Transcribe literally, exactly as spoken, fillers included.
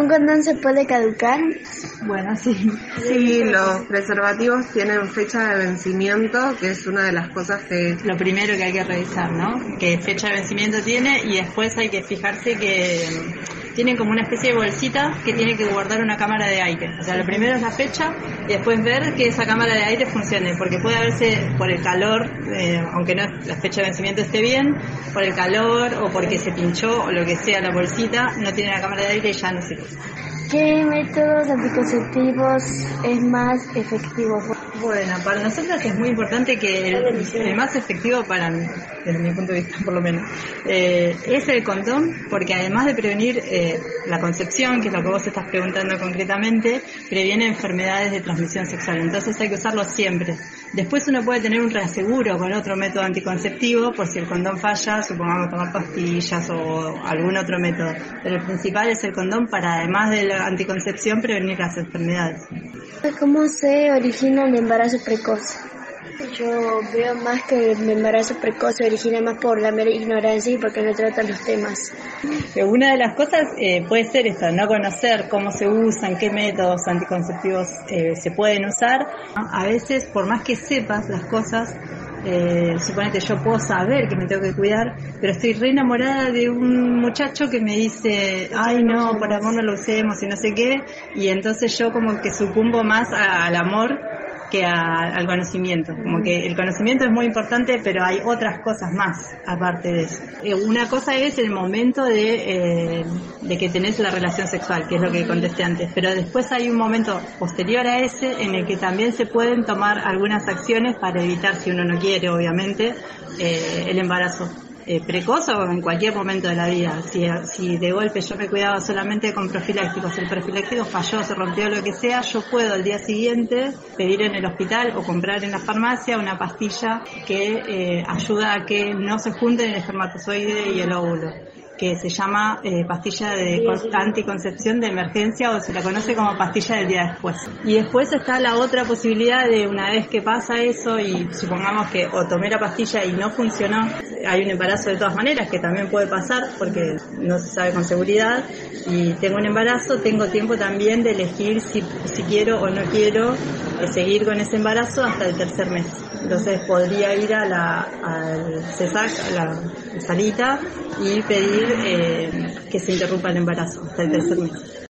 ¿Un condón se puede caducar? Bueno, sí. Sí, los preservativos tienen fecha de vencimiento, que es una de las cosas que... Lo primero que hay que revisar, ¿no? ¿Qué fecha de vencimiento tiene? Y después hay que fijarse que tienen como una especie de bolsita que tiene que guardar una cámara de aire. O sea, lo primero es la fecha y después ver que esa cámara de aire funcione, porque puede haberse por el calor, eh, aunque no la fecha de vencimiento esté bien, por el calor o porque se pinchó o lo que sea la bolsita, no tiene la cámara de aire y ya no sirve. ¿Qué métodos anticonceptivos es más efectivo? Bueno, para nosotros es muy importante que el, el más efectivo para mí, desde mi punto de vista por lo menos, eh, es el condón, porque además de prevenir eh, la concepción, que es lo que vos estás preguntando concretamente, previene enfermedades de transmisión sexual, entonces hay que usarlo siempre. Después uno puede tener un reaseguro con otro método anticonceptivo, por si el condón falla, supongamos tomar pastillas o algún otro método, pero el principal es el condón para, además de la anticoncepción, prevenir las enfermedades. ¿Cómo se origina el embarazo precoz? Yo veo más que el embarazo precoz se origina más por la mera ignorancia y porque no tratan los temas. Una de las cosas eh, puede ser esto, no conocer cómo se usan, qué métodos anticonceptivos eh, se pueden usar. A veces, por más que sepas las cosas, eh, suponete yo puedo saber que me tengo que cuidar, pero estoy re enamorada de un muchacho que me dice, ay no, por amor no lo usemos y no sé qué, y entonces yo como que sucumbo más a, al amor que a, al conocimiento. Como que el conocimiento es muy importante, pero hay otras cosas más aparte de eso. Eh, una cosa es el momento de, eh, de que tenés la relación sexual, que es lo que contesté antes, pero después hay un momento posterior a ese en el que también se pueden tomar algunas acciones para evitar, si uno no quiere, obviamente, eh, el embarazo. Eh, precoz o en cualquier momento de la vida. Si, si de golpe yo me cuidaba solamente con profilácticos, el profiláctico falló, se rompió, lo que sea, yo puedo al día siguiente pedir en el hospital o comprar en la farmacia una pastilla que eh, ayuda a que no se junten el espermatozoide y el óvulo, que se llama eh, pastilla de anticoncepción de emergencia, o se la conoce como pastilla del día después. Y después está la otra posibilidad de, una vez que pasa eso y supongamos que o tomé la pastilla y no funcionó, hay un embarazo de todas maneras, que también puede pasar porque no se sabe con seguridad, y tengo un embarazo, tengo tiempo también de elegir si, si quiero o no quiero eh, seguir con ese embarazo hasta el tercer mes. Entonces podría ir a la, al CESAC, a la salita, y pedir eh, que se interrumpa el embarazo hasta el tercer mes.